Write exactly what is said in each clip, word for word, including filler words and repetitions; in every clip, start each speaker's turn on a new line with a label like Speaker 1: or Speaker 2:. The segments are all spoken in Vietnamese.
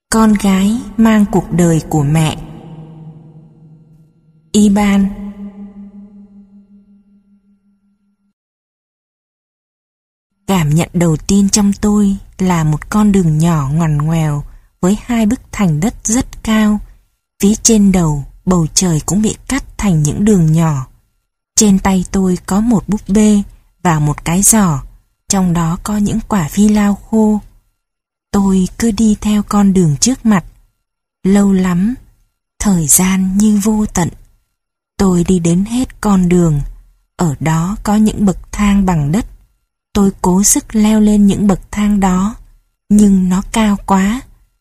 Speaker 1: Con gái mang cuộc đời của mẹ. Iban. Cảm nhận đầu tiên trong tôi là một con đường nhỏ ngoằn ngoèo với hai bức thành đất rất cao. Phía trên đầu, bầu trời cũng bị cắt thành những đường nhỏ. Trên tay tôi có một búp bê và một cái giỏ, trong đó có những quả phi lao khô. Tôi cứ đi theo con đường trước mặt. Lâu lắm, thời gian như vô tận. Tôi đi đến hết con đường. Ở đó có những bậc thang bằng đất. Tôi cố sức leo lên những bậc thang đó, nhưng nó cao quá.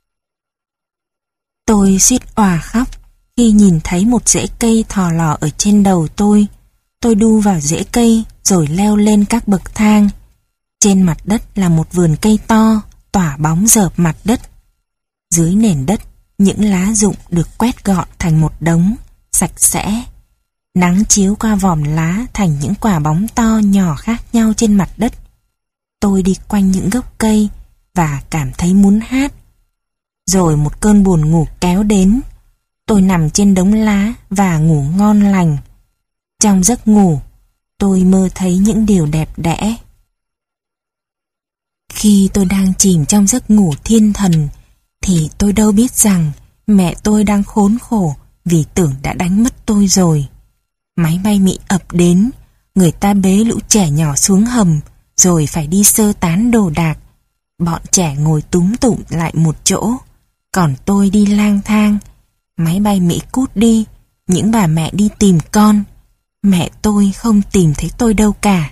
Speaker 1: Tôi suýt òa khóc khi nhìn thấy một rễ cây thò lò ở trên đầu tôi. Tôi đu vào rễ cây rồi leo lên các bậc thang. Trên mặt đất là một vườn cây to, tỏa bóng rợp mặt đất. Dưới nền đất, những lá rụng được quét gọn thành một đống, sạch sẽ. Nắng chiếu qua vòm lá thành những quả bóng to nhỏ khác nhau trên mặt đất. Tôi đi quanh những gốc cây và cảm thấy muốn hát. Rồi một cơn buồn ngủ kéo đến. Tôi nằm trên đống lá và ngủ ngon lành. Trong giấc ngủ, tôi mơ thấy những điều đẹp đẽ. Khi tôi đang chìm trong giấc ngủ thiên thần, thì tôi đâu biết rằng mẹ tôi đang khốn khổ vì tưởng đã đánh mất tôi rồi. Máy bay Mỹ ập đến, người ta bế lũ trẻ nhỏ xuống hầm, rồi phải đi sơ tán đồ đạc. Bọn trẻ ngồi túm tụm lại một chỗ, còn tôi đi lang thang. Máy bay Mỹ cút đi, những bà mẹ đi tìm con. Mẹ tôi không tìm thấy tôi đâu cả.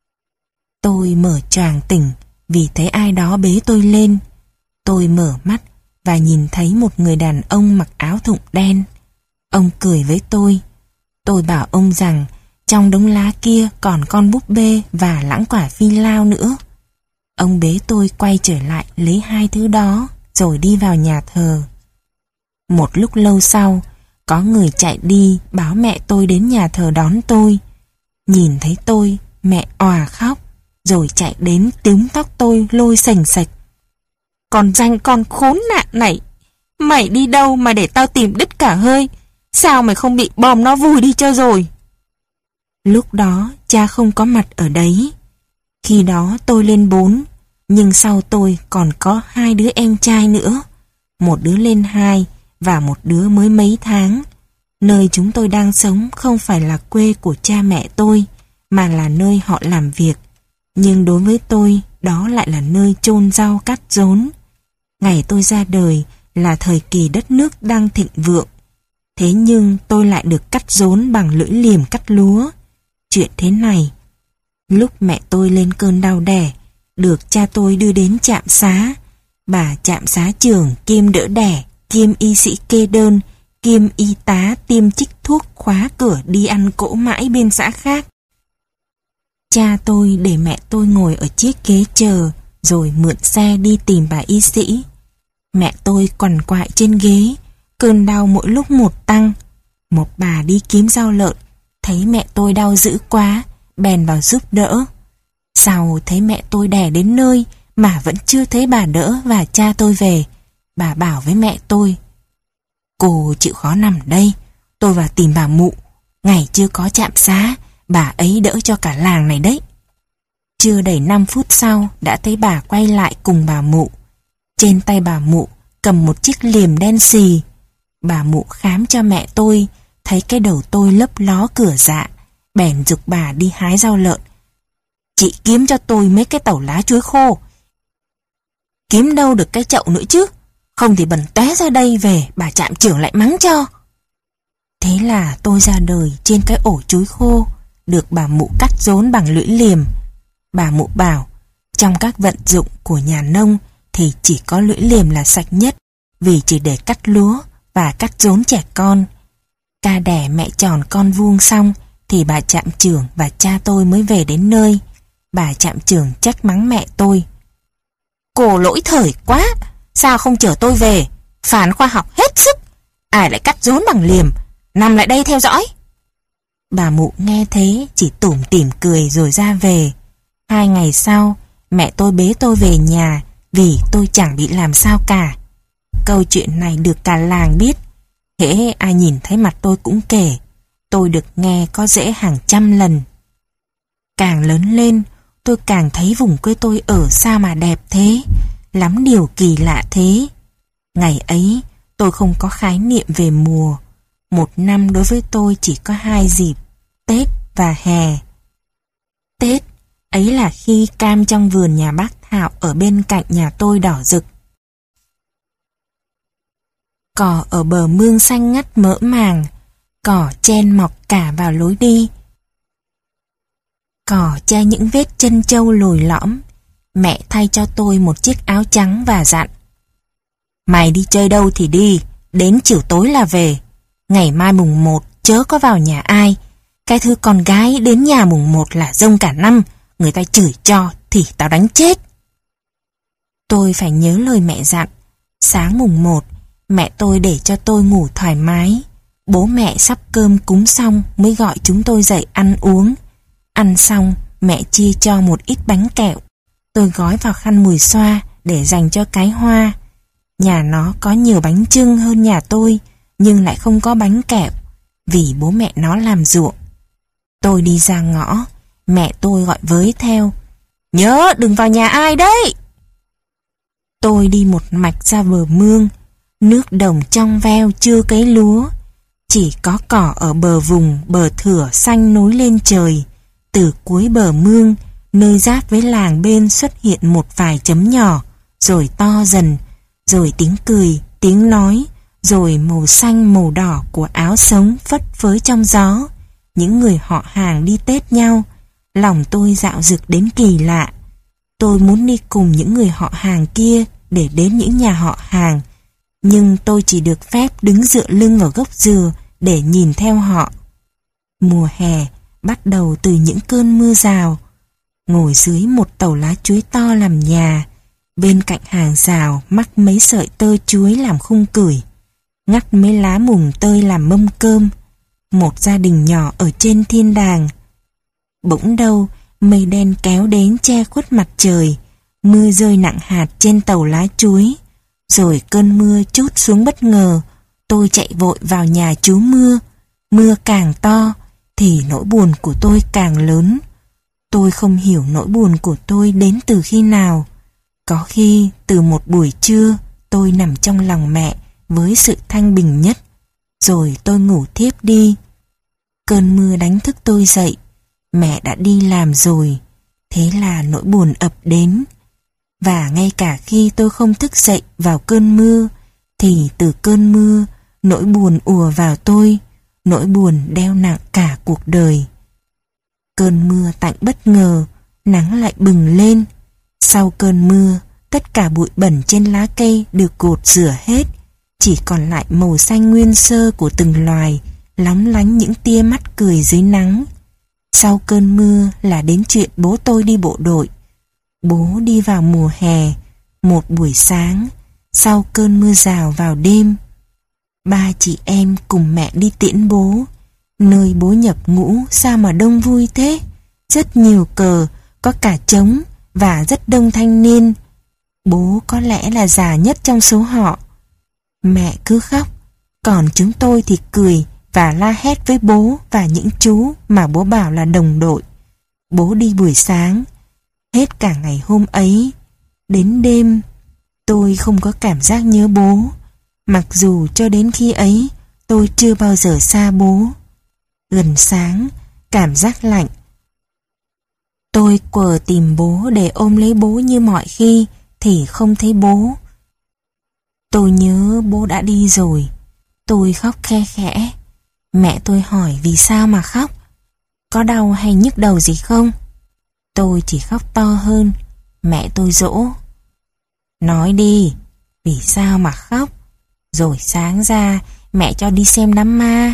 Speaker 1: Tôi mở choàng tỉnh vì thấy ai đó bế tôi lên. Tôi mở mắt và nhìn thấy một người đàn ông mặc áo thụng đen. Ông cười với tôi. Tôi bảo ông rằng trong đống lá kia còn con búp bê và lẵng quả phi lao nữa. Ông bế tôi quay trở lại lấy hai thứ đó rồi đi vào nhà thờ. Một lúc lâu sau, có người chạy đi báo mẹ tôi đến nhà thờ đón tôi. Nhìn thấy tôi, mẹ òa khóc, rồi chạy đến túm tóc tôi lôi sành sạch. Còn danh con khốn nạn này, mày đi đâu mà để tao tìm đứt cả hơi? Sao mày không bị bom nó vùi đi cho rồi? Lúc đó cha không có mặt ở đấy. Khi đó tôi lên bốn, nhưng sau tôi còn có hai đứa em trai nữa. Một đứa lên hai và một đứa mới mấy tháng. Nơi chúng tôi đang sống không phải là quê của cha mẹ tôi, mà là nơi họ làm việc. Nhưng đối với tôi, đó lại là nơi chôn rau cắt rốn. Ngày tôi ra đời là thời kỳ đất nước đang thịnh vượng. Thế nhưng tôi lại được cắt rốn bằng lưỡi liềm cắt lúa. Chuyện thế này. Lúc mẹ tôi lên cơn đau đẻ, được cha tôi đưa đến trạm xá. Bà trạm xá trưởng kiêm đỡ đẻ, kiêm y sĩ kê đơn, kiêm y tá tiêm chích thuốc khóa cửa đi ăn cỗ mãi bên xã khác. Cha tôi để mẹ tôi ngồi ở chiếc ghế chờ, rồi mượn xe đi tìm bà y sĩ. Mẹ tôi quằn quại trên ghế, cơn đau mỗi lúc một tăng. Một bà đi kiếm rau lợn, thấy mẹ tôi đau dữ quá, bèn vào giúp đỡ. Sau thấy mẹ tôi đẻ đến nơi mà vẫn chưa thấy bà đỡ và cha tôi về, bà bảo với mẹ tôi: Cô chịu khó nằm đây, tôi vào tìm bà mụ. Ngày chưa có trạm xá, bà ấy đỡ cho cả làng này đấy. Chưa đầy năm phút sau đã thấy bà quay lại cùng bà mụ. Trên tay bà mụ cầm một chiếc liềm đen xì. Bà mụ khám cho mẹ tôi, thấy cái đầu tôi lấp ló cửa dạ, bèn giục bà đi hái rau lợn. Chị kiếm cho tôi mấy cái tàu lá chuối khô. Kiếm đâu được cái chậu nữa chứ, không thì bẩn té ra đây về bà trạm trưởng lại mắng cho. Thế là tôi ra đời trên cái ổ chuối khô, được bà mụ cắt rốn bằng lưỡi liềm. Bà mụ bảo, trong các vận dụng của nhà nông thì chỉ có lưỡi liềm là sạch nhất, vì chỉ để cắt lúa và cắt rốn trẻ con. Ca đẻ mẹ tròn con vuông xong thì bà trạm trưởng và cha tôi mới về đến nơi. Bà trạm trưởng trách mắng mẹ tôi: Cô lỗi thời quá, sao không chở tôi về? Phản khoa học hết sức, ai lại cắt rốn bằng liềm? Nằm lại đây theo dõi. Bà mụ nghe thế chỉ tủm tỉm cười rồi ra về. Hai ngày sau, mẹ tôi bế tôi về nhà vì tôi chẳng bị làm sao cả. câu chuyện này được cả làng biết. Hễ ai nhìn thấy mặt tôi cũng kể. Tôi được nghe có dễ hàng trăm lần. Càng lớn lên, tôi càng thấy vùng quê tôi ở xa mà đẹp thế, lắm điều kỳ lạ thế. Ngày ấy, tôi không có khái niệm về mùa. Một năm đối với tôi chỉ có hai dịp, Tết và hè. Tết, ấy là khi cam trong vườn nhà bác Thạo ở bên cạnh nhà tôi đỏ rực. Cỏ ở bờ mương xanh ngắt mỡ màng, cỏ chen mọc cả vào lối đi. Cỏ che những vết chân trâu lồi lõm. Mẹ thay cho tôi một chiếc áo trắng và dặn: mày đi chơi đâu thì đi, đến chiều tối là về. Ngày mai mùng một chớ có vào nhà ai. Cái thứ con gái đến nhà mùng một là rông cả năm, người ta chửi cho thì tao đánh chết. Tôi phải nhớ lời mẹ dặn. Sáng mùng một, mẹ tôi để cho tôi ngủ thoải mái. Bố mẹ sắp cơm cúng xong mới gọi chúng tôi dậy ăn uống. Ăn xong, mẹ chia cho một ít bánh kẹo. Tôi gói vào khăn mùi xoa để dành cho cái Hoa. Nhà nó có nhiều bánh chưng hơn nhà tôi, nhưng lại không có bánh kẹo, vì bố mẹ nó làm ruộng. Tôi đi ra ngõ, mẹ tôi gọi với theo: nhớ đừng vào nhà ai đấy. Tôi đi một mạch ra bờ mương. Nước đồng trong veo chưa cấy lúa, chỉ có cỏ ở bờ vùng bờ thửa xanh nối lên trời. Từ cuối bờ mương, nơi giáp với làng bên xuất hiện một vài chấm nhỏ, rồi to dần, rồi tiếng cười, tiếng nói, rồi màu xanh màu đỏ của áo sống phất phới trong gió. Những người họ hàng đi Tết nhau. Lòng tôi dạo dực đến kỳ lạ. Tôi muốn đi cùng những người họ hàng kia để đến những nhà họ hàng, nhưng tôi chỉ được phép đứng dựa lưng vào gốc dừa để nhìn theo họ. Mùa hè bắt đầu từ những cơn mưa rào. Ngồi dưới một tàu lá chuối to làm nhà, bên cạnh hàng rào mắc mấy sợi tơ chuối làm khung cửi, ngắt mấy lá mùng tơi làm mâm cơm. Một gia đình nhỏ ở trên thiên đàng. Bỗng đâu mây đen kéo đến che khuất mặt trời. Mưa rơi nặng hạt trên tàu lá chuối. Rồi cơn mưa trút xuống bất ngờ. Tôi chạy vội vào nhà trú mưa. Mưa càng to thì nỗi buồn của tôi càng lớn. Tôi không hiểu nỗi buồn của tôi đến từ khi nào. Có khi từ một buổi trưa tôi nằm trong lòng mẹ với sự thanh bình nhất, rồi tôi ngủ thiếp đi. Cơn mưa đánh thức tôi dậy. Mẹ đã đi làm rồi. Thế là nỗi buồn ập đến. Và ngay cả khi tôi không thức dậy vào cơn mưa, thì từ cơn mưa nỗi buồn ùa vào tôi. Nỗi buồn đeo nặng cả cuộc đời. Cơn mưa tạnh bất ngờ, nắng lại bừng lên. Sau cơn mưa, tất cả bụi bẩn trên lá cây được gột rửa hết, chỉ còn lại màu xanh nguyên sơ của từng loài, lóng lánh những tia mắt cười dưới nắng. Sau cơn mưa là đến chuyện bố tôi đi bộ đội. Bố đi vào mùa hè, một buổi sáng, sau cơn mưa rào vào đêm. Ba chị em cùng mẹ đi tiễn bố. Nơi bố nhập ngũ sao mà đông vui thế. Rất nhiều cờ, có cả trống và rất đông thanh niên. Bố có lẽ là già nhất trong số họ. Mẹ cứ khóc, còn chúng tôi thì cười và la hét với bố và những chú mà bố bảo là đồng đội. Bố đi buổi sáng. Hết cả ngày hôm ấy, đến đêm, tôi không có cảm giác nhớ bố. Mặc dù cho đến khi ấy, tôi chưa bao giờ xa bố. Gần sáng, cảm giác lạnh. Tôi quờ tìm bố để ôm lấy bố như mọi khi, thì không thấy bố. Tôi nhớ bố đã đi rồi. Tôi khóc khe khẽ. Mẹ tôi hỏi vì sao mà khóc. Có đau hay nhức đầu gì không? Tôi chỉ khóc to hơn. Mẹ tôi dỗ: nói đi, vì sao mà khóc? Rồi sáng ra mẹ cho đi xem đám ma.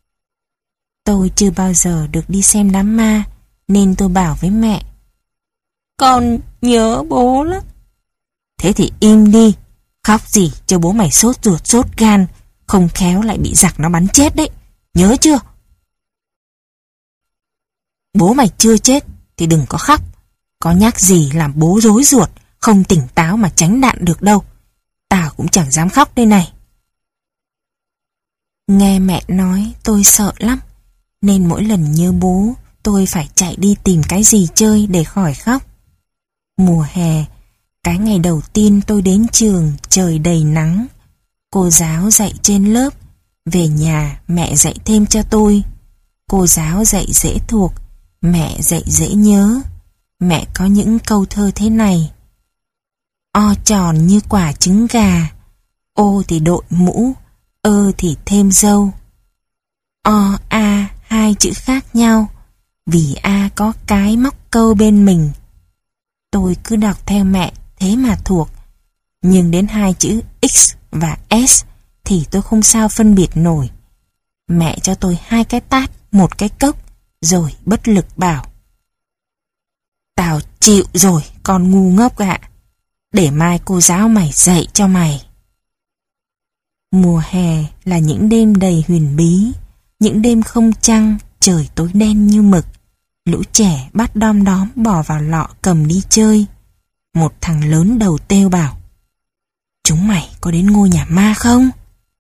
Speaker 1: Tôi chưa bao giờ được đi xem đám ma, nên tôi bảo với mẹ: con nhớ bố lắm. Thế thì im đi, khóc gì cho bố mày sốt ruột sốt gan, không khéo lại bị giặc nó bắn chết đấy, nhớ chưa? Bố mày chưa chết thì đừng có khóc. Có nhắc gì làm bố rối ruột, không tỉnh táo mà tránh đạn được đâu. Tao cũng chẳng dám khóc đây này. Nghe mẹ nói tôi sợ lắm, nên mỗi lần nhớ bố tôi phải chạy đi tìm cái gì chơi để khỏi khóc. Mùa hè, cái ngày đầu tiên tôi đến trường trời đầy nắng. Cô giáo dạy trên lớp, về nhà mẹ dạy thêm cho tôi. Cô giáo dạy dễ thuộc, mẹ dạy dễ nhớ. Mẹ có những câu thơ thế này: O tròn như quả trứng gà, ô thì đội mũ, ơ thì thêm dâu. O, a, hai chữ khác nhau, vì a có cái móc câu bên mình. Tôi cứ đọc theo mẹ, thế mà thuộc. Nhưng đến hai chữ X và S thì tôi không sao phân biệt nổi. Mẹ cho tôi hai cái tát, một cái cốc, rồi bất lực bảo: Tao chịu rồi, con ngu ngốc ạ. Để mai cô giáo mày dạy cho mày. Mùa hè là những đêm đầy huyền bí, những đêm không trăng, trời tối đen như mực. Lũ trẻ bắt đom đóm bỏ vào lọ cầm đi chơi. Một thằng lớn đầu têu bảo: Chúng mày có đến ngôi nhà ma không?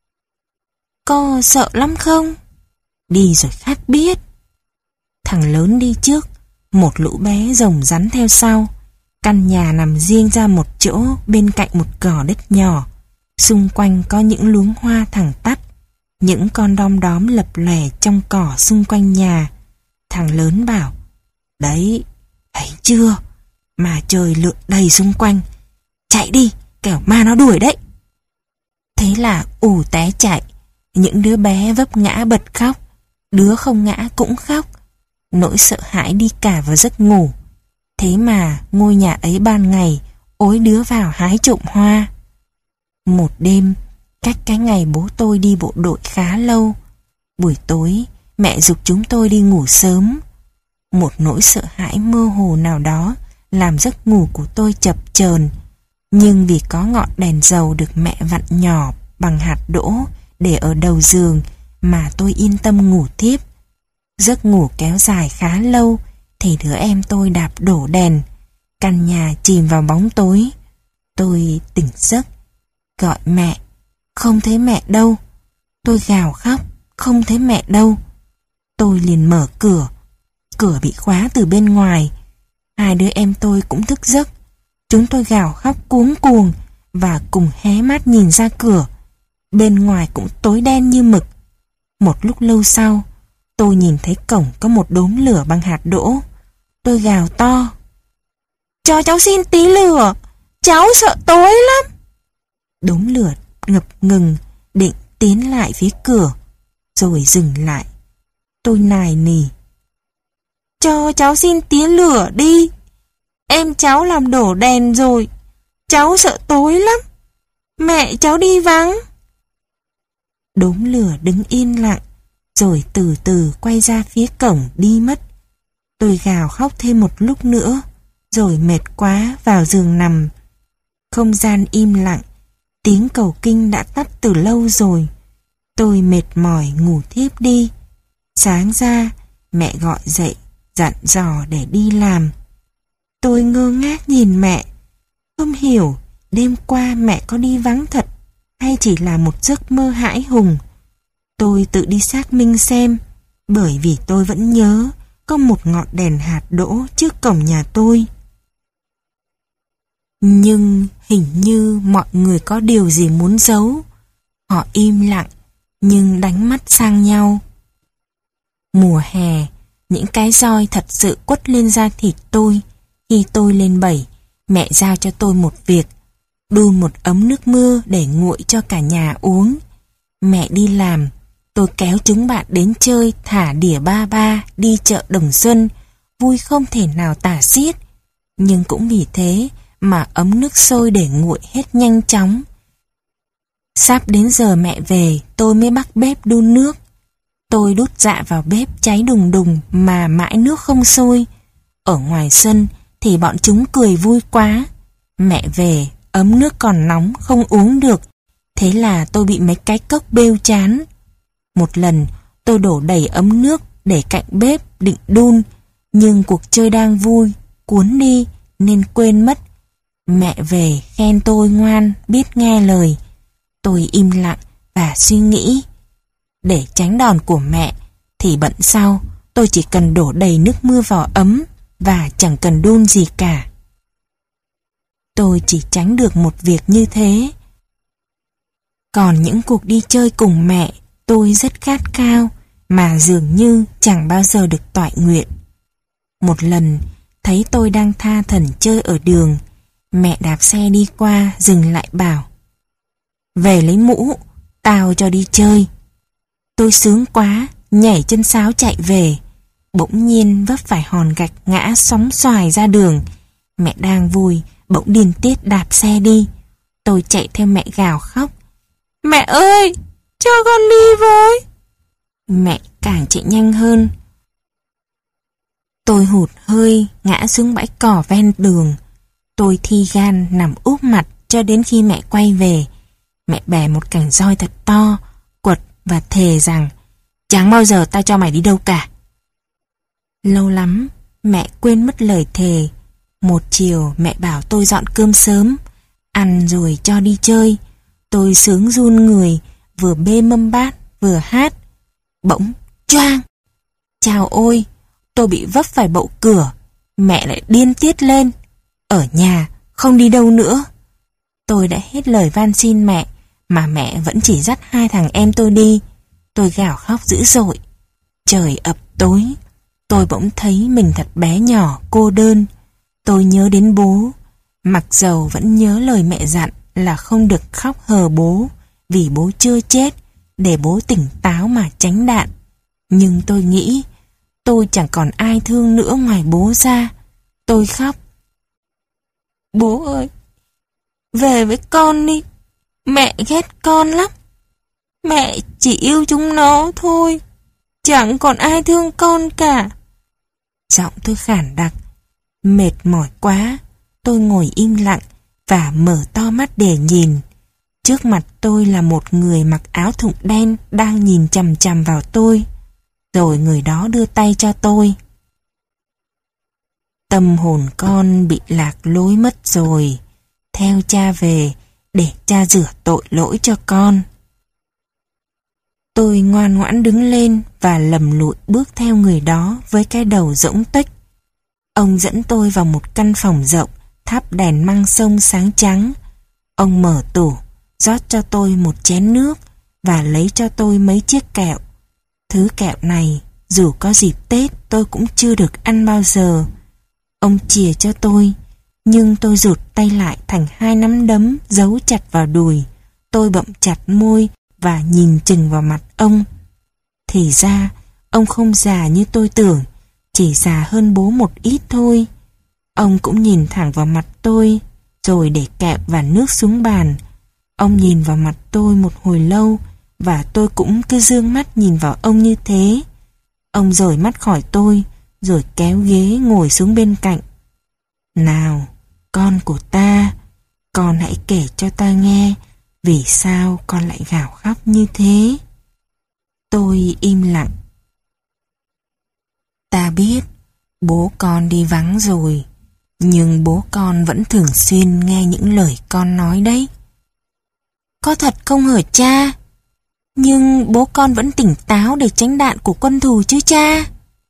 Speaker 1: Có sợ lắm không? Đi rồi khác biết. Thằng lớn đi trước, một lũ bé rồng rắn theo sau. Căn nhà nằm riêng ra một chỗ bên cạnh một gò đất nhỏ. Xung quanh có những luống hoa thẳng tắp, những con đom đóm lập lòe trong cỏ xung quanh nhà. Thằng lớn bảo: Đấy, thấy chưa? Mà trời lượn đầy xung quanh. Chạy đi, kẻo ma nó đuổi đấy. Thế là ù té chạy. Những đứa bé vấp ngã bật khóc, đứa không ngã cũng khóc. Nỗi sợ hãi đi cả vào giấc ngủ. Thế mà ngôi nhà ấy ban ngày ối đứa vào hái trộm hoa. Một đêm, cách cái ngày bố tôi đi bộ đội khá lâu, buổi tối mẹ giục chúng tôi đi ngủ sớm. Một nỗi sợ hãi mơ hồ nào đó làm giấc ngủ của tôi chập chờn. Nhưng vì có ngọn đèn dầu được mẹ vặn nhỏ bằng hạt đỗ để ở đầu giường mà tôi yên tâm ngủ tiếp. Giấc ngủ kéo dài khá lâu thì đứa em tôi đạp đổ đèn. Căn nhà chìm vào bóng tối. Tôi tỉnh giấc, gọi mẹ, không thấy mẹ đâu. Tôi gào khóc, không thấy mẹ đâu. Tôi liền mở cửa. Cửa bị khóa từ bên ngoài. Hai đứa em tôi cũng thức giấc. Chúng tôi gào khóc cuống cuồng và cùng hé mắt nhìn ra cửa. Bên ngoài cũng tối đen như mực. Một lúc lâu sau, tôi nhìn thấy cổng có một đốm lửa bằng hạt đỗ. Tôi gào to: Cho cháu xin tí lửa, cháu sợ tối lắm. Đốm lửa ngập ngừng, định tiến lại phía cửa, rồi dừng lại. Tôi nài nỉ: Cho cháu xin tí lửa đi. Em cháu làm đổ đèn rồi, cháu sợ tối lắm. Mẹ cháu đi vắng. Đốm lửa đứng yên lặng, rồi từ từ quay ra phía cổng đi mất. Tôi gào khóc thêm một lúc nữa, rồi mệt quá vào giường nằm. Không gian im lặng, tiếng cầu kinh đã tắt từ lâu rồi. Tôi mệt mỏi ngủ thiếp đi. Sáng ra, mẹ gọi dậy, dặn dò để đi làm. Tôi ngơ ngác nhìn mẹ, không hiểu đêm qua mẹ có đi vắng thật hay chỉ là một giấc mơ hãi hùng. Tôi tự đi xác minh xem, bởi vì tôi vẫn nhớ có một ngọn đèn hạt đỗ trước cổng nhà tôi. Nhưng hình như mọi người có điều gì muốn giấu. Họ im lặng nhưng đánh mắt sang nhau. Mùa hè, những cái roi thật sự quất lên da thịt tôi. Khi tôi lên bảy, mẹ giao cho tôi một việc: đun một ấm nước mưa để nguội cho cả nhà uống. Mẹ đi làm, tôi kéo chúng bạn đến chơi thả đỉa ba ba, đi chợ Đồng Xuân, vui không thể nào tả xiết. Nhưng cũng vì thế mà ấm nước sôi để nguội hết nhanh chóng. Sắp đến giờ mẹ về, tôi mới bắt bếp đun nước. Tôi đút dạ vào bếp cháy đùng đùng mà mãi nước không sôi. Ở ngoài sân thì bọn chúng cười vui quá. Mẹ về, ấm nước còn nóng không uống được. Thế là tôi bị mấy cái cốc bêu chán. Một lần tôi đổ đầy ấm nước để cạnh bếp định đun, nhưng cuộc chơi đang vui, cuốn đi nên quên mất. Mẹ về khen tôi ngoan, biết nghe lời. Tôi im lặng và suy nghĩ. Để tránh đòn của mẹ thì bận sau tôi chỉ cần đổ đầy nước mưa vào ấm và chẳng cần đun gì cả. Tôi chỉ tránh được một việc như thế. Còn những cuộc đi chơi cùng mẹ tôi rất khát khao mà dường như chẳng bao giờ được toại nguyện. Một lần thấy tôi đang tha thẩn chơi ở đường, mẹ đạp xe đi qua dừng lại bảo: "Về lấy mũ, tao cho đi chơi." Tôi sướng quá, nhảy chân sáo chạy về. Bỗng nhiên vấp phải hòn gạch ngã sóng xoài ra đường. Mẹ đang vui, bỗng điên tiết đạp xe đi. Tôi chạy theo mẹ gào khóc: "Mẹ ơi, cho con đi với." Mẹ càng chạy nhanh hơn. Tôi hụt hơi, ngã xuống bãi cỏ ven đường. Tôi thi gan nằm úp mặt cho đến khi mẹ quay về. Mẹ bẻ một cành roi thật to, quật và thề rằng: "Chẳng bao giờ ta cho mày đi đâu cả." Lâu lắm, mẹ quên mất lời thề. Một chiều mẹ bảo tôi dọn cơm sớm, ăn rồi cho đi chơi. Tôi sướng run người, vừa bê mâm bát, vừa hát. Bỗng, choang! Chao ôi, tôi bị vấp phải bậu cửa. Mẹ lại điên tiết lên. Ở nhà, không đi đâu nữa. Tôi đã hết lời van xin mẹ, mà mẹ vẫn chỉ dắt hai thằng em tôi đi. Tôi gào khóc dữ dội. Trời ập tối. Tôi bỗng thấy mình thật bé nhỏ, cô đơn. Tôi nhớ đến bố. Mặc dầu vẫn nhớ lời mẹ dặn là không được khóc hờ bố, vì bố chưa chết, để bố tỉnh táo mà tránh đạn. Nhưng tôi nghĩ tôi chẳng còn ai thương nữa ngoài bố ra. Tôi khóc: "Bố ơi, về với con đi. Mẹ ghét con lắm. Mẹ chỉ yêu chúng nó thôi. Chẳng còn ai thương con cả." Giọng tôi khản đặc. Mệt mỏi quá, tôi ngồi im lặng và mở to mắt để nhìn. Trước mặt tôi là một người mặc áo thụng đen đang nhìn chằm chằm vào tôi. Rồi người đó đưa tay cho tôi. "Tâm hồn con bị lạc lối mất rồi. Theo cha về để cha rửa tội lỗi cho con." Tôi ngoan ngoãn đứng lên và lầm lụi bước theo người đó với cái đầu rỗng tuếch. Ông dẫn tôi vào một căn phòng rộng, thắp đèn măng sông sáng trắng. Ông mở tủ, rót cho tôi một chén nước và lấy cho tôi mấy chiếc kẹo. Thứ kẹo này, dù có dịp Tết tôi cũng chưa được ăn bao giờ. Ông chìa cho tôi, nhưng tôi rụt tay lại thành hai nắm đấm giấu chặt vào đùi. Tôi bậm chặt môi và nhìn chừng vào mặt ông. Thì ra, ông không già như tôi tưởng, chỉ già hơn bố một ít thôi. Ông cũng nhìn thẳng vào mặt tôi, rồi để kẹo và nước xuống bàn. Ông nhìn vào mặt tôi một hồi lâu, và tôi cũng cứ dương mắt nhìn vào ông như thế. Ông rời mắt khỏi tôi, rồi kéo ghế ngồi xuống bên cạnh. "Nào, con của ta, con hãy kể cho ta nghe vì sao con lại gào khóc như thế." Tôi im lặng. "Ta biết bố con đi vắng rồi, nhưng bố con vẫn thường xuyên nghe những lời con nói đấy." "Có thật không hả cha? Nhưng bố con vẫn tỉnh táo để tránh đạn của quân thù chứ cha?"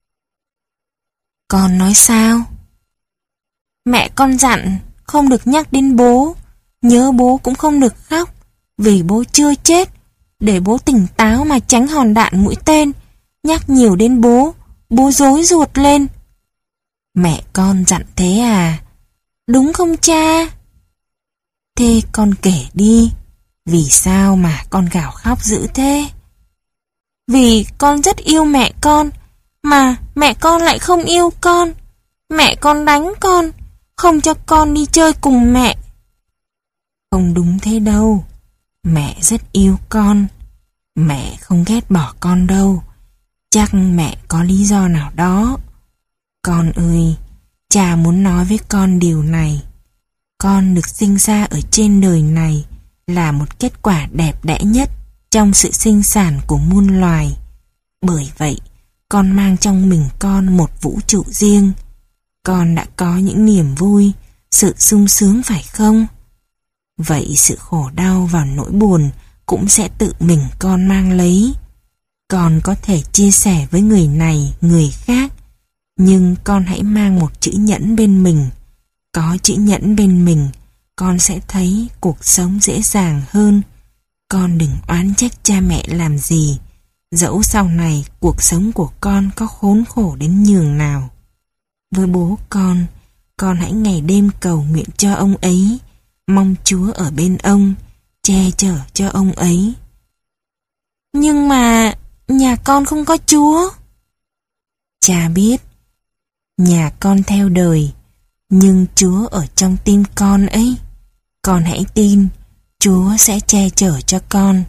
Speaker 1: "Con nói sao?" "Mẹ con dặn không được nhắc đến bố, nhớ bố cũng không được khóc, vì bố chưa chết, để bố tỉnh táo mà tránh hòn đạn mũi tên. Nhắc nhiều đến bố, bố rối ruột lên." "Mẹ con dặn thế à? Đúng không cha?" "Thế con kể đi, vì sao mà con gào khóc dữ thế?" "Vì con rất yêu mẹ con, mà mẹ con lại không yêu con. Mẹ con đánh con, không cho con đi chơi cùng mẹ." "Không đúng thế đâu. Mẹ rất yêu con. Mẹ không ghét bỏ con đâu. Chắc mẹ có lý do nào đó. Con ơi, cha muốn nói với con điều này. Con được sinh ra ở trên đời này là một kết quả đẹp đẽ nhất trong sự sinh sản của muôn loài. Bởi vậy, con mang trong mình con một vũ trụ riêng. Con đã có những niềm vui sự sung sướng phải không? Vậy sự khổ đau và nỗi buồn cũng sẽ tự mình con mang lấy. Con có thể chia sẻ với người này, người khác, nhưng con hãy mang một chữ nhẫn bên mình. Có chữ nhẫn bên mình, con sẽ thấy cuộc sống dễ dàng hơn. Con đừng oán trách cha mẹ làm gì, dẫu sau này cuộc sống của con có khốn khổ đến nhường nào. Với bố con, con hãy ngày đêm cầu nguyện cho ông ấy, mong Chúa ở bên ông, che chở cho ông ấy. Nhưng mà nhà con không có Chúa. Cha biết, nhà con theo đời, nhưng Chúa ở trong tim con ấy. Con hãy tin, Chúa sẽ che chở cho con.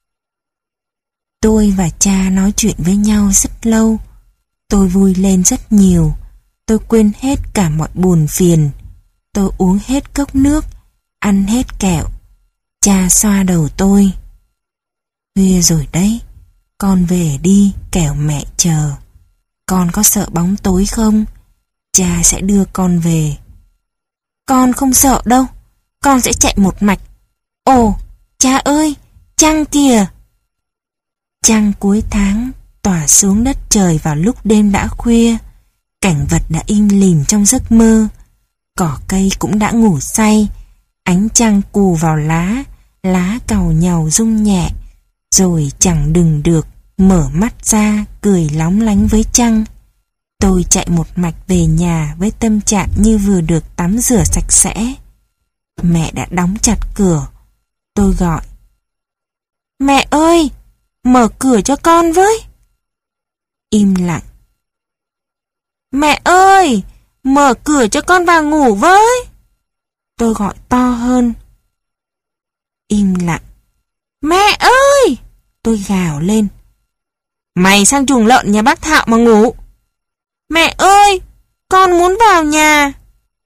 Speaker 1: Tôi và cha nói chuyện với nhau rất lâu. Tôi vui lên rất nhiều. Tôi quên hết cả mọi buồn phiền. Tôi uống hết cốc nước, ăn hết kẹo. Cha xoa đầu tôi. Khuya rồi đấy, con về đi, kẻo mẹ chờ. Con có sợ bóng tối không? Cha sẽ đưa con về. Con không sợ đâu, con sẽ chạy một mạch. Ồ, cha ơi, trăng kìa! Trăng cuối tháng tỏa xuống đất trời vào lúc đêm đã khuya. Cảnh vật đã im lìm trong giấc mơ. Cỏ cây cũng đã ngủ say. Ánh trăng cù vào lá, lá càu nhàu rung nhẹ. Rồi chẳng đừng được, mở mắt ra, cười lóng lánh với trăng. Tôi chạy một mạch về nhà với tâm trạng như vừa được tắm rửa sạch sẽ. Mẹ đã đóng chặt cửa. Tôi gọi. Mẹ ơi, mở cửa cho con với. Im lặng. Mẹ ơi, mở cửa cho con vào ngủ với. Tôi gọi to hơn. Im lặng. Mẹ ơi! Tôi gào lên. Mày sang chuồng lợn nhà bác Thạo mà ngủ. Mẹ ơi! Con muốn vào nhà.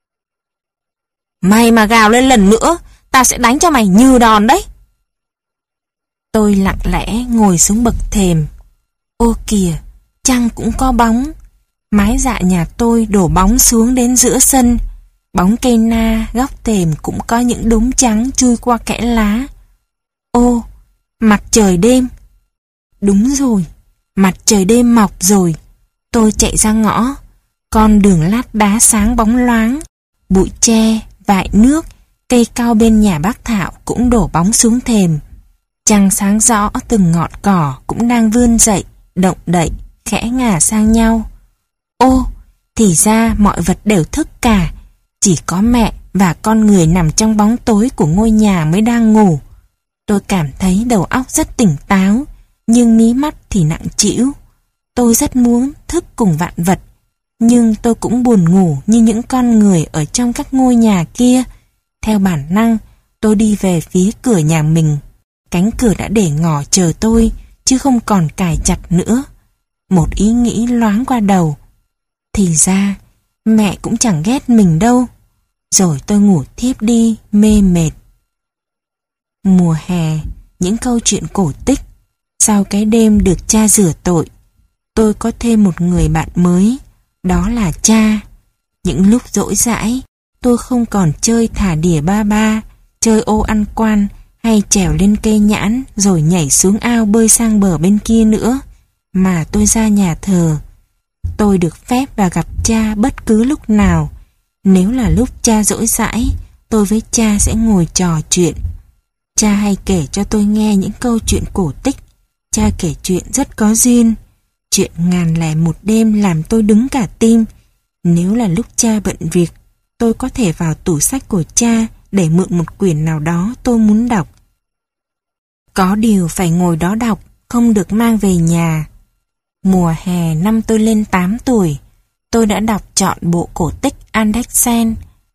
Speaker 1: Mày mà gào lên lần nữa, tao sẽ đánh cho mày như đòn đấy. Tôi lặng lẽ ngồi xuống bậc thềm. Ô kìa, trăng cũng có bóng. Mái dạ nhà tôi đổ bóng xuống đến giữa sân. Bóng cây na góc thềm cũng có những đốm trắng chui qua kẽ lá. Ô, mặt trời đêm. Đúng rồi, mặt trời đêm mọc rồi. Tôi chạy ra ngõ. Con đường lát đá sáng bóng loáng. Bụi tre, vại nước, cây cao bên nhà bác Thạo cũng đổ bóng xuống thềm. Trăng sáng rõ từng ngọn cỏ cũng đang vươn dậy, động đậy, khẽ ngả sang nhau. Ô, thì ra mọi vật đều thức cả. Chỉ có mẹ và con người nằm trong bóng tối của ngôi nhà mới đang ngủ. Tôi cảm thấy đầu óc rất tỉnh táo, nhưng mí mắt thì nặng trĩu. Tôi rất muốn thức cùng vạn vật, nhưng tôi cũng buồn ngủ như những con người ở trong các ngôi nhà kia. Theo bản năng, tôi đi về phía cửa nhà mình. Cánh cửa đã để ngỏ chờ tôi, chứ không còn cài chặt nữa. Một ý nghĩ loáng qua đầu. Thì ra, mẹ cũng chẳng ghét mình đâu. Rồi tôi ngủ thiếp đi, mê mệt. Mùa hè, những câu chuyện cổ tích. Sau cái đêm được cha rửa tội, tôi có thêm một người bạn mới. Đó là cha. Những lúc rỗi rãi, tôi không còn chơi thả đỉa ba ba, chơi ô ăn quan, hay trèo lên cây nhãn rồi nhảy xuống ao bơi sang bờ bên kia nữa, mà tôi ra nhà thờ. Tôi được phép và gặp cha bất cứ lúc nào. Nếu là lúc cha rỗi rãi, tôi với cha sẽ ngồi trò chuyện. Cha hay kể cho tôi nghe những câu chuyện cổ tích. Cha kể chuyện rất có duyên. Chuyện ngàn lẻ một đêm làm tôi đứng cả tim. Nếu là lúc cha bận việc, tôi có thể vào tủ sách của cha để mượn một quyển nào đó tôi muốn đọc. Có điều phải ngồi đó đọc, không được mang về nhà. Mùa hè năm tôi lên tám tuổi, tôi đã đọc trọn bộ cổ tích Andersen.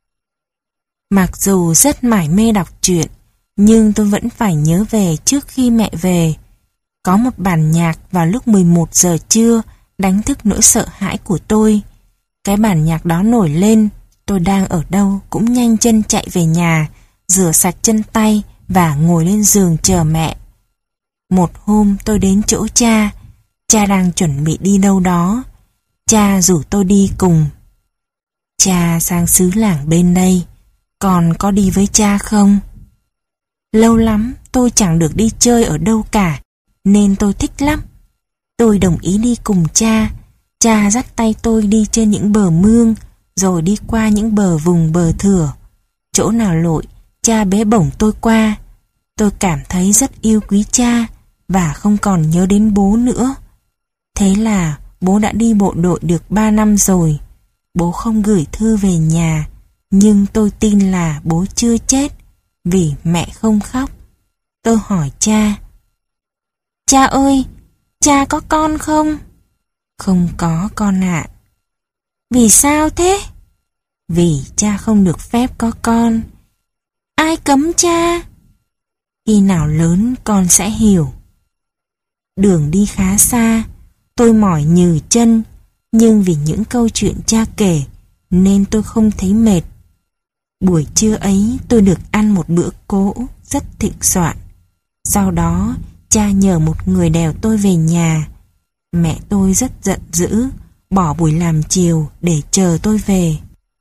Speaker 1: Mặc dù rất mải mê đọc truyện, nhưng tôi vẫn phải nhớ về trước khi mẹ về. Có một bản nhạc vào lúc mười một giờ trưa đánh thức nỗi sợ hãi của tôi. Cái bản nhạc đó nổi lên, tôi đang ở đâu cũng nhanh chân chạy về nhà, rửa sạch chân tay và ngồi lên giường chờ mẹ. Một hôm tôi đến chỗ cha, cha đang chuẩn bị đi đâu đó. Cha rủ tôi đi cùng. Cha sang xứ làng bên đây, Con có đi với cha không? Lâu lắm tôi chẳng được đi chơi ở đâu cả, nên tôi thích lắm. Tôi đồng ý đi cùng cha. Cha dắt tay tôi đi trên những bờ mương, rồi đi qua những bờ vùng bờ thửa. Chỗ nào lội, cha bế bổng tôi qua. Tôi cảm thấy rất yêu quý cha và không còn nhớ đến bố nữa. Thế là bố đã đi bộ đội được ba năm rồi. Bố không gửi thư về nhà, nhưng tôi tin là bố chưa chết vì mẹ không khóc. Tôi hỏi cha: Cha ơi, cha có con không? Không có con ạ. Vì sao thế? Vì cha không được phép có con. Ai cấm cha? Khi nào lớn con sẽ hiểu. Đường đi khá xa, tôi mỏi nhừ chân, nhưng vì những câu chuyện cha kể nên tôi không thấy mệt. Buổi trưa ấy tôi được ăn một bữa cỗ rất thịnh soạn. Sau đó cha nhờ một người đèo tôi về nhà. Mẹ tôi rất giận dữ, bỏ buổi làm chiều để chờ tôi về.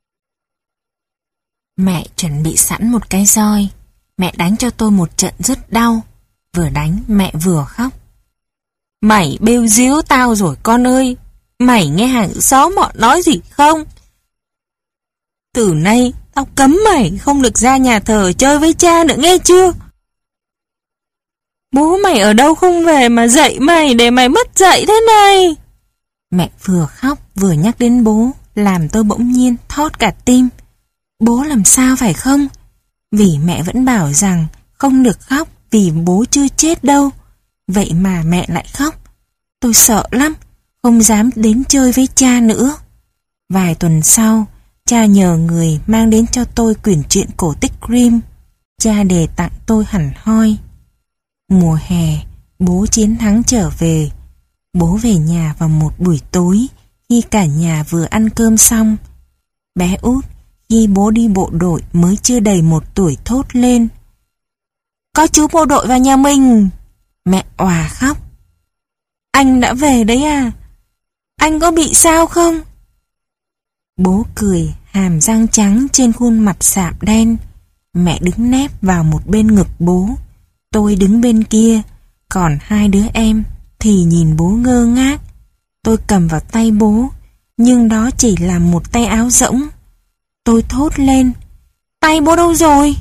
Speaker 1: Mẹ chuẩn bị sẵn một cái roi. Mẹ đánh cho tôi một trận rất đau. Vừa đánh mẹ vừa khóc. Mày bêu díu tao rồi con ơi. Mày nghe hàng xóm họ nói gì không? Từ nay tao cấm mày không được ra nhà thờ chơi với cha nữa, nghe chưa? Bố mày ở đâu không về mà dạy mày để mày mất dạy thế này? Mẹ vừa khóc vừa nhắc đến bố, làm tôi bỗng nhiên thót cả tim. Bố làm sao phải không? Vì mẹ vẫn bảo rằng không được khóc vì bố chưa chết đâu. Vậy mà mẹ lại khóc. Tôi sợ lắm, không dám đến chơi với cha nữa. Vài tuần sau, cha nhờ người mang đến cho tôi quyển truyện cổ tích Grimm. Cha đề tặng tôi hẳn hoi. Mùa hè, bố chiến thắng trở về. Bố về nhà vào một buổi tối khi cả nhà vừa ăn cơm xong. Bé út khi bố đi bộ đội mới chưa đầy một tuổi thốt lên: Có chú bộ đội vào nhà mình. Mẹ òa khóc. Anh đã về đấy à? Anh có bị sao không? Bố cười, hàm răng trắng trên khuôn mặt sạm đen. Mẹ đứng nép vào một bên ngực bố. Tôi đứng bên kia, còn hai đứa em thì nhìn bố ngơ ngác. Tôi cầm vào tay bố, nhưng đó chỉ là một tay áo rỗng. Tôi thốt lên: Tay bố đâu rồi?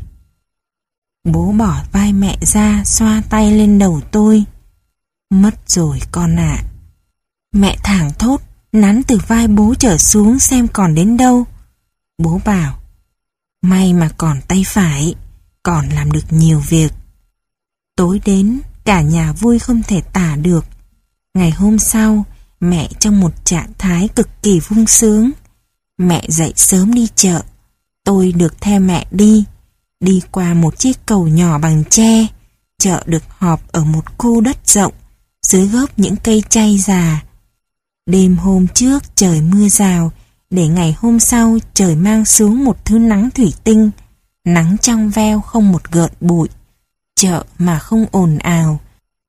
Speaker 1: Bố bỏ vai mẹ ra, xoa tay lên đầu tôi. Mất rồi con ạ. Mẹ thảng thốt, nắn từ vai bố trở xuống xem còn đến đâu. Bố bảo: May mà còn tay phải, còn làm được nhiều việc. Tối đến, cả nhà vui không thể tả được. Ngày hôm sau, mẹ trong một trạng thái cực kỳ vui sướng. Mẹ dậy sớm đi chợ. Tôi được theo mẹ đi. Đi qua một chiếc cầu nhỏ bằng tre. Chợ được họp ở một khu đất rộng, dưới gốc những cây chai già. Đêm hôm trước trời mưa rào, để ngày hôm sau trời mang xuống một thứ nắng thủy tinh. Nắng trong veo không một gợn bụi. Chợ mà không ồn ào.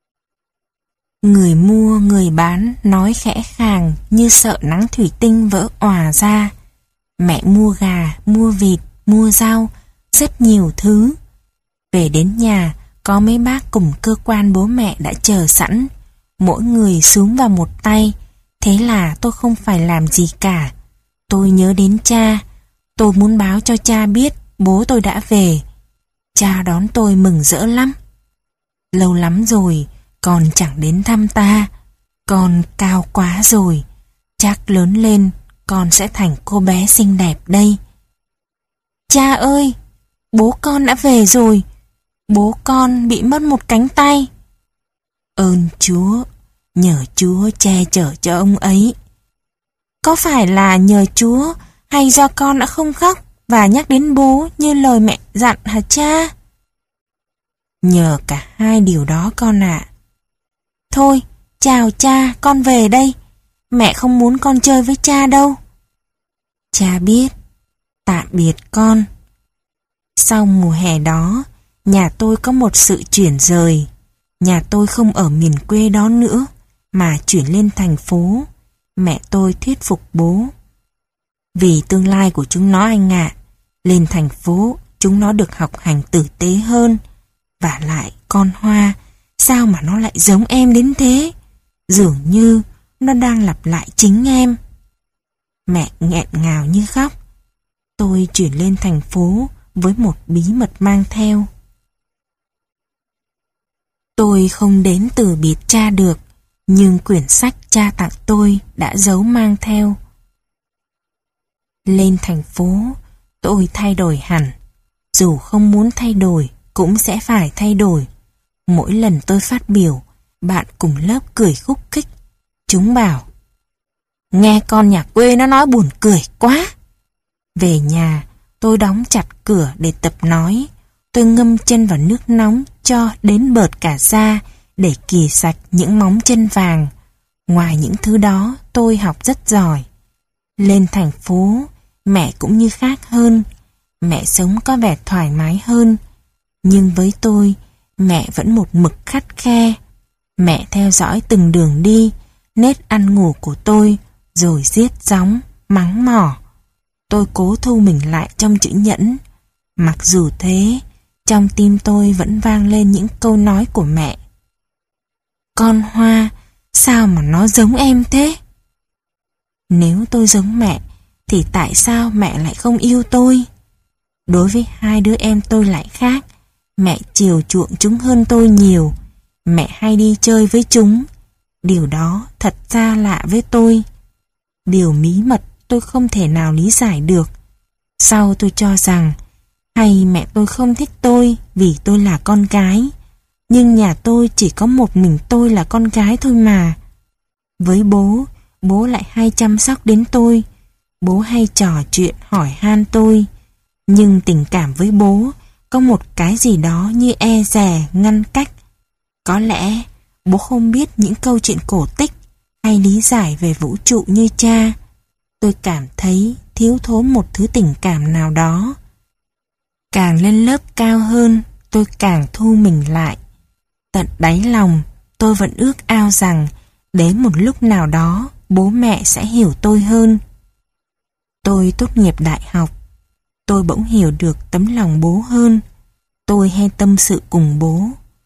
Speaker 1: Người mua, người bán nói khẽ khàng như sợ nắng thủy tinh vỡ òa ra. Mẹ mua gà, mua vịt, mua rau, rất nhiều thứ. Về đến nhà, có mấy bác cùng cơ quan bố mẹ đã chờ sẵn. Mỗi người xúm vào một tay. Thế là tôi không phải làm gì cả. Tôi nhớ đến cha. Tôi muốn báo cho cha biết bố tôi đã về. Cha đón tôi mừng rỡ lắm. Lâu lắm rồi con chẳng đến thăm ta. Con cao quá rồi. Chắc lớn lên con sẽ thành cô bé xinh đẹp đây. Cha ơi, bố con đã về rồi. Bố con bị mất một cánh tay. Ơn Chúa, nhờ Chúa che chở cho ông ấy. Có phải là nhờ Chúa hay do con đã không khóc và nhắc đến bố như lời mẹ dặn hả cha? Nhờ cả hai điều đó con ạ. Thôi, chào cha, con về đây. Mẹ không muốn con chơi với cha đâu. Cha biết. Tạm biệt con. Sau mùa hè đó, nhà tôi có một sự chuyển rời. Nhà tôi không ở miền quê đó nữa, mà chuyển lên thành phố. Mẹ tôi thuyết phục bố. Vì tương lai của chúng nó anh ạ. Lên thành phố, chúng nó được học hành tử tế hơn. Vả lại, con Hoa, sao mà nó lại giống em đến thế? Dường như nó đang lặp lại chính em. Mẹ nghẹn ngào như khóc. Tôi chuyển lên thành phố với một bí mật mang theo. Tôi không đến từ biệt cha được, nhưng quyển sách cha tặng tôi đã giấu mang theo. Lên thành phố, tôi thay đổi hẳn. Dù không muốn thay đổi, cũng sẽ phải thay đổi. Mỗi lần tôi phát biểu, bạn cùng lớp cười khúc khích. Chúng bảo, nghe con nhà quê nó nói buồn cười quá. Về nhà, tôi đóng chặt cửa để tập nói. Tôi ngâm chân vào nước nóng cho đến bợt cả da để kì sạch những móng chân vàng. Ngoài những thứ đó, tôi học rất giỏi. Lên thành phố, mẹ cũng như khác hơn. Mẹ sống có vẻ thoải mái hơn. Nhưng với tôi, mẹ vẫn một mực khắt khe. Mẹ theo dõi từng đường đi, nết ăn ngủ của tôi, rồi giết gióng, mắng mỏ. Tôi cố thu mình lại trong chữ nhẫn. Mặc dù thế, trong tim tôi vẫn vang lên những câu nói của mẹ. Con Hoa, sao mà nó giống em thế? Nếu tôi giống mẹ, thì tại sao mẹ lại không yêu tôi? Đối với hai đứa em tôi lại khác. Mẹ chiều chuộng chúng hơn tôi nhiều. Mẹ hay đi chơi với chúng. Điều đó thật xa lạ với tôi. Điều bí mật tôi không thể nào lý giải được. Sau tôi cho rằng hay mẹ tôi không thích tôi vì tôi là con gái. Nhưng nhà tôi chỉ có một mình tôi là con gái thôi mà. Với bố, bố lại hay chăm sóc đến tôi. Bố hay trò chuyện hỏi han tôi. Nhưng tình cảm với bố có một cái gì đó như e dè, ngăn cách. Có lẽ bố không biết những câu chuyện cổ tích hay lý giải về vũ trụ như cha. Tôi cảm thấy thiếu thốn một thứ tình cảm nào đó. Càng lên lớp cao hơn, tôi càng thu mình lại. Tận đáy lòng, tôi vẫn ước ao rằng đến một lúc nào đó bố mẹ sẽ hiểu tôi hơn. Tôi tốt nghiệp đại học. Tôi bỗng hiểu được tấm lòng bố hơn. Tôi hay tâm sự cùng bố.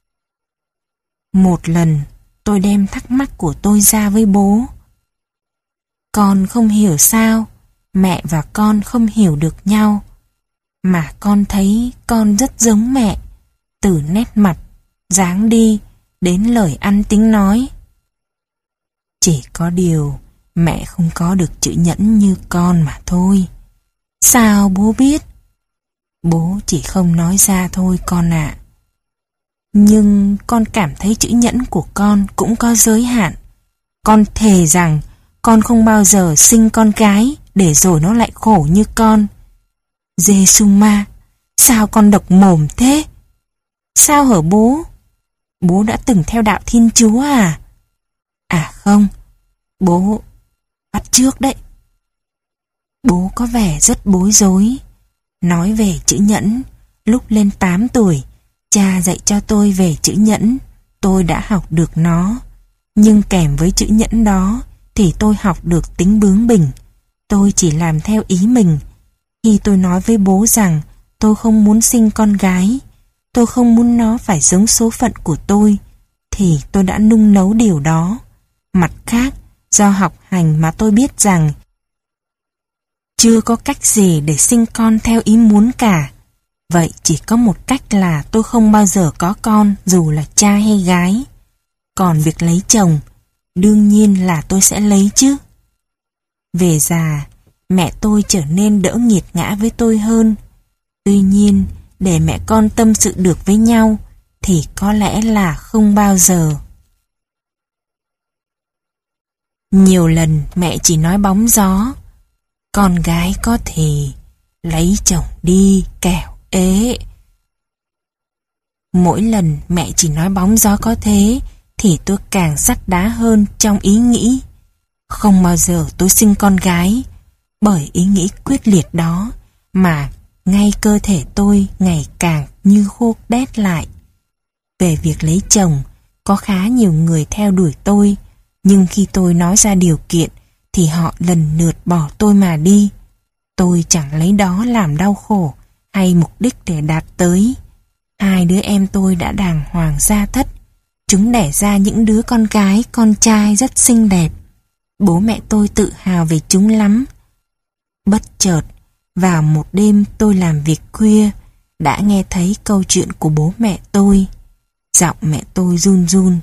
Speaker 1: Một lần, tôi đem thắc mắc của tôi ra với bố. Con không hiểu sao mẹ và con không hiểu được nhau. Mà con thấy con rất giống mẹ. Từ nét mặt, dáng đi, đến lời ăn tiếng nói. Chỉ có điều mẹ không có được chữ nhẫn như con mà thôi. Sao bố biết? Bố chỉ không nói ra thôi con ạ. Nhưng con cảm thấy chữ nhẫn của con cũng có giới hạn. Con thề rằng con không bao giờ sinh con gái để rồi nó lại khổ như con. Giê-xu ma, sao con độc mồm thế? Sao hở bố? Bố đã từng theo đạo Thiên Chúa à? À không, bố bắt chước đấy. Bố có vẻ rất bối rối. Nói về chữ nhẫn, lúc lên tám tuổi, cha dạy cho tôi về chữ nhẫn. Tôi đã học được nó. Nhưng kèm với chữ nhẫn đó thì tôi học được tính bướng bỉnh. Tôi chỉ làm theo ý mình. Khi tôi nói với bố rằng tôi không muốn sinh con gái, tôi không muốn nó phải giống số phận của tôi, thì tôi đã nung nấu điều đó. Mặt khác, do học hành mà tôi biết rằng chưa có cách gì để sinh con theo ý muốn cả. Vậy chỉ có một cách là tôi không bao giờ có con dù là cha hay gái. Còn việc lấy chồng, đương nhiên là tôi sẽ lấy chứ. Về già, mẹ tôi trở nên đỡ nghiệt ngã với tôi hơn. Tuy nhiên, để mẹ con tâm sự được với nhau thì có lẽ là không bao giờ. Nhiều lần mẹ chỉ nói bóng gió. Con gái có thì lấy chồng đi kẻo ế. Mỗi lần mẹ chỉ nói bóng gió có thế thì tôi càng sắt đá hơn trong ý nghĩ. Không bao giờ tôi sinh con gái. Bởi ý nghĩ quyết liệt đó mà ngay cơ thể tôi ngày càng như khô đét lại. Về việc lấy chồng, có khá nhiều người theo đuổi tôi, nhưng khi tôi nói ra điều kiện thì họ lần lượt bỏ tôi mà đi. Tôi chẳng lấy đó làm đau khổ hay mục đích để đạt tới. Hai đứa em tôi đã đàng hoàng gia thất. Chúng đẻ ra những đứa con gái, con trai rất xinh đẹp. Bố mẹ tôi tự hào về chúng lắm. Bất chợt, vào một đêm tôi làm việc khuya, đã nghe thấy câu chuyện của bố mẹ tôi. Giọng mẹ tôi run run.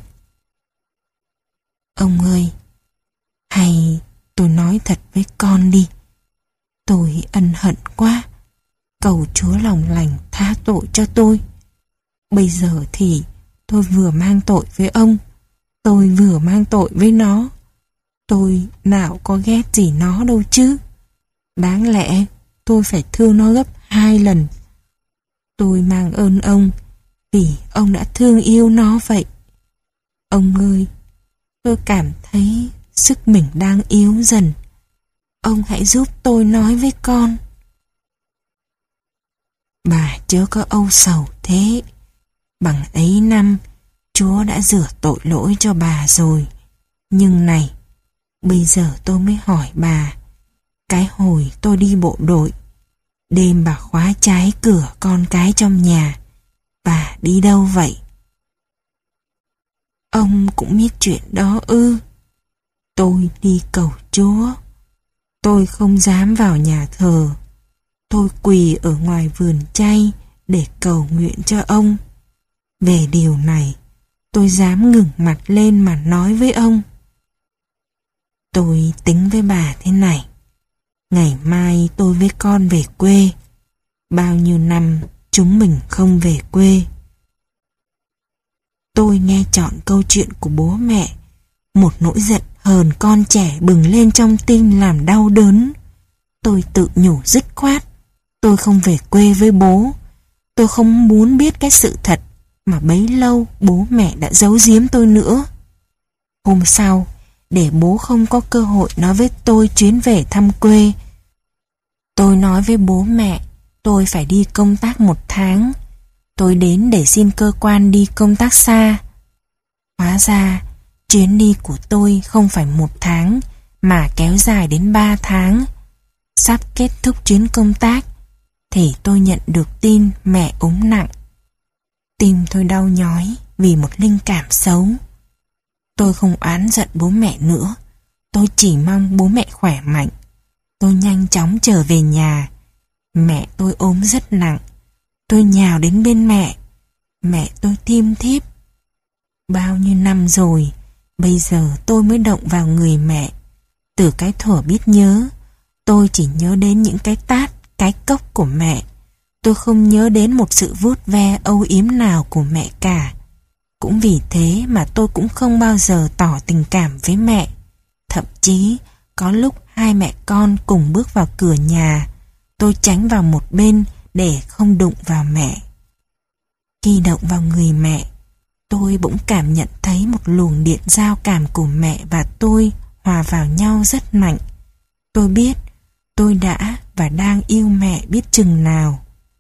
Speaker 1: Ông ơi, hay tôi nói thật với con đi. Tôi ân hận quá. Cầu Chúa lòng lành tha tội cho tôi. Bây giờ thì tôi vừa mang tội với ông, tôi vừa mang tội với nó. Tôi nào có ghét gì nó đâu chứ. Đáng lẽ tôi phải thương nó gấp hai lần. Tôi mang ơn ông vì ông đã thương yêu nó vậy. Ông ơi, tôi cảm thấy sức mình đang yếu dần. Ông hãy giúp tôi nói với con. Bà chớ có âu sầu thế. Bằng ấy năm, Chúa đã rửa tội lỗi cho bà rồi. Nhưng này, bây giờ tôi mới hỏi bà. Cái hồi tôi đi bộ đội, đêm bà khóa trái cửa con cái trong nhà, bà đi đâu vậy? Ông cũng biết chuyện đó ư? Tôi đi cầu Chúa. Tôi không dám vào nhà thờ. Tôi quỳ ở ngoài vườn chay để cầu nguyện cho ông. Về điều này, tôi dám ngẩng mặt lên mà nói với ông. Tôi tính với bà thế này. Ngày mai tôi với con về quê. Bao nhiêu năm chúng mình không về quê. Tôi nghe trọn câu chuyện của bố mẹ. Một nỗi giận hờn con trẻ bừng lên trong tim làm đau đớn. Tôi tự nhủ dứt khoát. Tôi không về quê với bố. Tôi không muốn biết cái sự thật mà bấy lâu bố mẹ đã giấu giếm tôi nữa. Hôm sau, để bố không có cơ hội nói với tôi chuyến về thăm quê, tôi nói với bố mẹ tôi phải đi công tác một tháng. Tôi đến để xin cơ quan đi công tác xa. Hóa ra, chuyến đi của tôi không phải một tháng mà kéo dài đến ba tháng. Sắp kết thúc chuyến công tác thì tôi nhận được tin mẹ ốm nặng. Tim tôi đau nhói vì một linh cảm xấu. Tôi không oán giận bố mẹ nữa. Tôi chỉ mong bố mẹ khỏe mạnh. Tôi nhanh chóng trở về nhà. Mẹ tôi ốm rất nặng. Tôi nhào đến bên mẹ. Mẹ tôi thiêm thiếp. Bao nhiêu năm rồi, bây giờ tôi mới động vào người mẹ. Từ cái thuở biết nhớ, tôi chỉ nhớ đến những cái tát, cái cốc của mẹ. Tôi không nhớ đến một sự vuốt ve âu yếm nào của mẹ cả. Cũng vì thế mà tôi cũng không bao giờ tỏ tình cảm với mẹ. Thậm chí, có lúc hai mẹ con cùng bước vào cửa nhà, tôi tránh vào một bên để không đụng vào mẹ. Khi động vào người mẹ, tôi bỗng cảm nhận thấy một luồng điện giao cảm của mẹ và tôi hòa vào nhau rất mạnh. Tôi biết tôi đã và đang yêu mẹ biết chừng nào.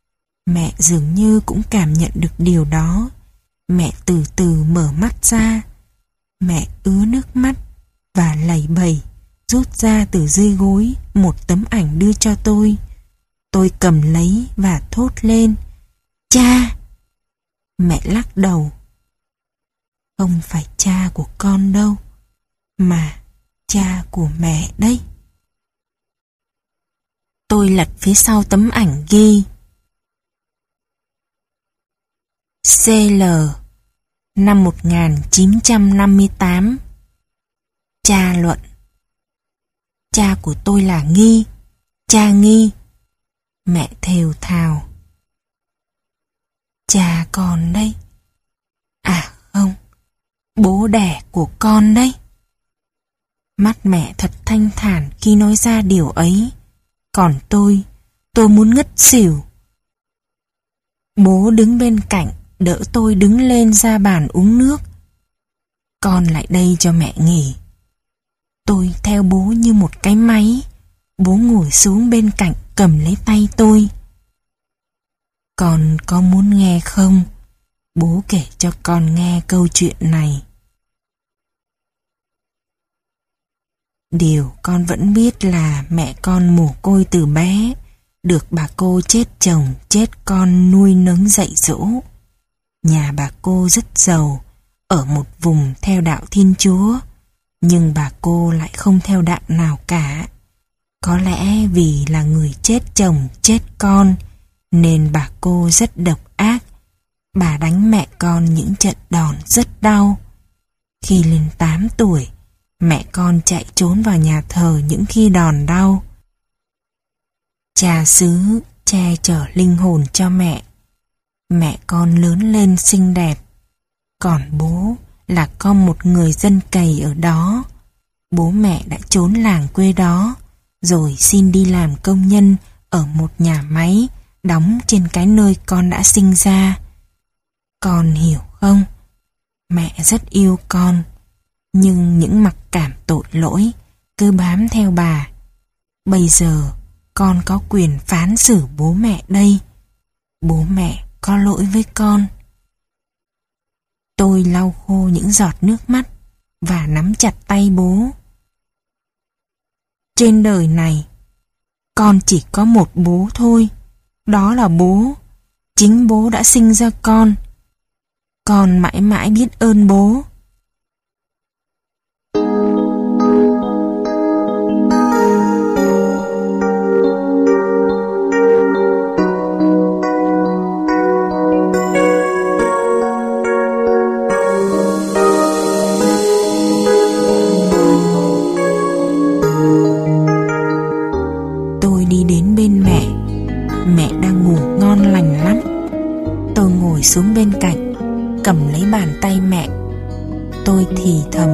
Speaker 1: Mẹ dường như cũng cảm nhận được điều đó. Mẹ từ từ mở mắt ra. Mẹ ứa nước mắt và lầy bầy rút ra từ dưới gối một tấm ảnh đưa cho tôi. Tôi cầm lấy và thốt lên: Cha! Mẹ lắc đầu. Không phải cha của con đâu, mà cha của mẹ đấy. Tôi lật phía sau tấm ảnh ghi: xê lờ năm một nghìn chín trăm năm mươi tám. Cha luận. Cha của tôi là Nghi, cha Nghi. Mẹ thều thào. Cha con đấy. À không, bố đẻ của con đấy. Mắt mẹ thật thanh thản khi nói ra điều ấy. Còn tôi, tôi muốn ngất xỉu. Bố đứng bên cạnh đỡ tôi đứng lên ra bàn uống nước. Con lại đây cho mẹ nghỉ. Tôi theo bố như một cái máy. Bố ngồi xuống bên cạnh cầm lấy tay tôi. Con có muốn nghe không? Bố kể cho con nghe câu chuyện này. Điều con vẫn biết là mẹ con mồ côi từ bé, được bà cô chết chồng chết con nuôi nấng dạy dỗ. Nhà bà cô rất giàu, ở một vùng theo đạo Thiên Chúa, nhưng bà cô lại không theo đạo nào cả. Có lẽ vì là người chết chồng chết con, nên bà cô rất độc ác. Bà đánh mẹ con những trận đòn rất đau. Khi lên tám tuổi, mẹ con chạy trốn vào nhà thờ những khi đòn đau. Cha xứ che chở linh hồn cho mẹ. Mẹ con lớn lên xinh đẹp. Còn bố là con một người dân cày ở đó. Bố mẹ đã trốn làng quê đó, rồi xin đi làm công nhân ở một nhà máy đóng trên cái nơi con đã sinh ra. Con hiểu không? Mẹ rất yêu con, nhưng những mặc cảm tội lỗi cứ bám theo bà. Bây giờ con có quyền phán xử bố mẹ đây. Bố mẹ có lỗi với con. Tôi lau khô những giọt nước mắt và nắm chặt tay bố. Trên đời này, con chỉ có một bố thôi. Đó là bố. Chính bố đã sinh ra con. Con mãi mãi biết ơn bố. Tôi đi đến bên mẹ. Mẹ đang ngủ ngon lành lắm. Tôi ngồi xuống bên cạnh, cầm lấy bàn tay mẹ. Tôi thì thầm: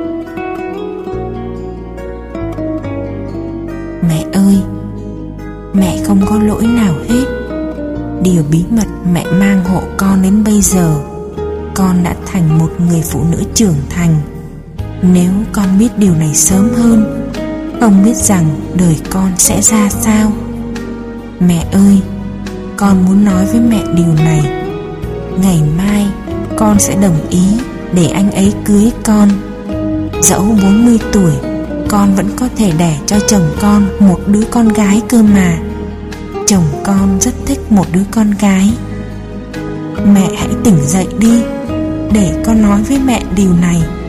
Speaker 1: Mẹ ơi, mẹ không có lỗi nào hết. Điều bí mật mẹ mang hộ con đến bây giờ, con đã thành một người phụ nữ trưởng thành. Nếu con biết điều này sớm hơn, không biết rằng đời con sẽ ra sao. Mẹ ơi, con muốn nói với mẹ điều này. Ngày mai con sẽ đồng ý để anh ấy cưới con. Dẫu bốn mươi tuổi, con vẫn có thể đẻ cho chồng con một đứa con gái cơ mà. Chồng con rất thích một đứa con gái. Mẹ hãy tỉnh dậy đi, để con nói với mẹ điều này.